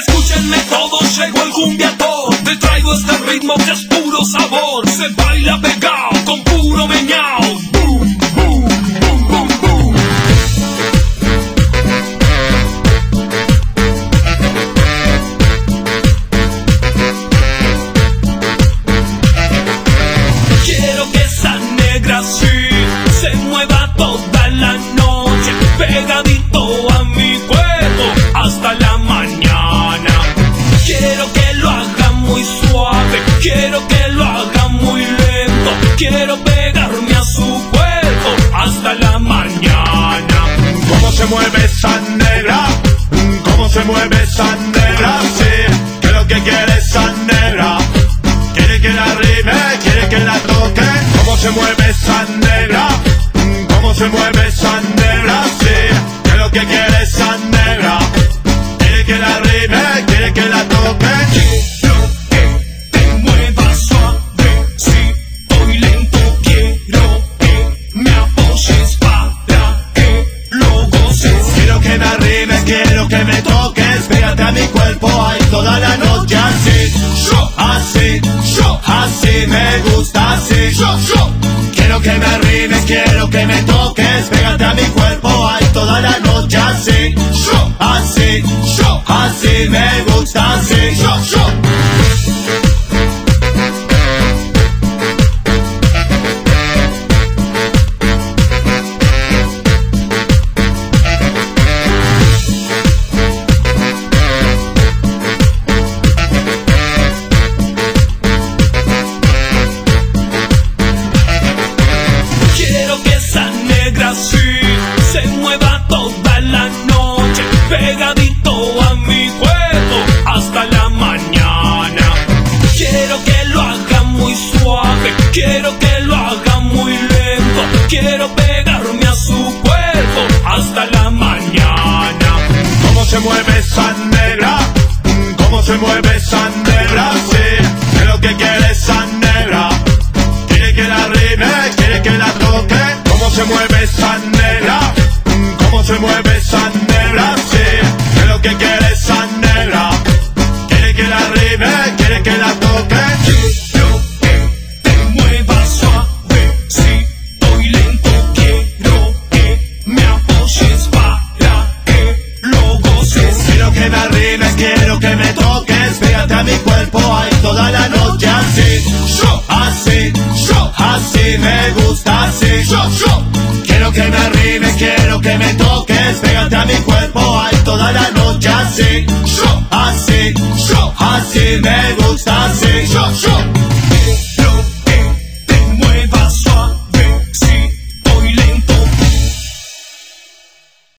Escúchenme todos, llegó el cumbiatón. Te traigo este ritmo que es puro sabor. Se baila pegado con puro meñao. Boom, boom, boom, boom, boom. Quiero que esa negra sí se mueva toda la noche, pegadito a mi cuerpo hasta la mañana. Quiero que lo haga muy suave, quiero que lo haga muy lento. Quiero pegarme a su cuerpo hasta la mañana. ¿Cómo se mueve esa negra? ¿Cómo se mueve esa negra? Sí, ¿qué es lo que quiere esa negra? Quiere que la rime, quiere que la toque. ¿Cómo se mueve esa negra? ¿Cómo se mueve esa negra? Sí, ¿qué es lo que quiere esa negra? Quiere que la rime, quiere que la toque. Quiero que te muevas suavecito y lento. Quiero que me apoyes para que lo goces. Quiero que me arrimes, quiero que me toques. Pégate a mi cuerpo ahí toda la noche. Así, así, así me gusta, así. Quiero que me arrimes, quiero que me toques. Pégate a mi cuerpo ahí toda la noche. Así, así, así me gusta, así. Quiero que esa negra sí se mueva toda la noche, pegadito a mi cuerpo hasta la mañana. Quiero que lo haga muy suave, quiero que lo haga muy lento. Quiero pegarme a su cuerpo hasta la mañana. ¿Cómo se mueve esa negra? ¿Cómo se mueve esa negra? Sí, ¿qué es lo que quiere esa negra? Quiere que la rime, quiere que la toque. ¿Cómo se mueve esa negra? ¿Cómo se mueve esa negra? Sí, ¿qué es lo que quiere esa negra? Quiere que la rime, quiere que la toque. Quiero que te muevas suavecito y lento. Quiero que me apoyes para que lo goces. Quiero que me arrimes, quiero que me toques. Pégate a mi cuerpo ahí toda la noche. Así, así, así me gusta, así. Quiero que me arrimes, quiero que me toques. Pégate a mi cuerpo ahí toda la noche. Así, así, así me gusta.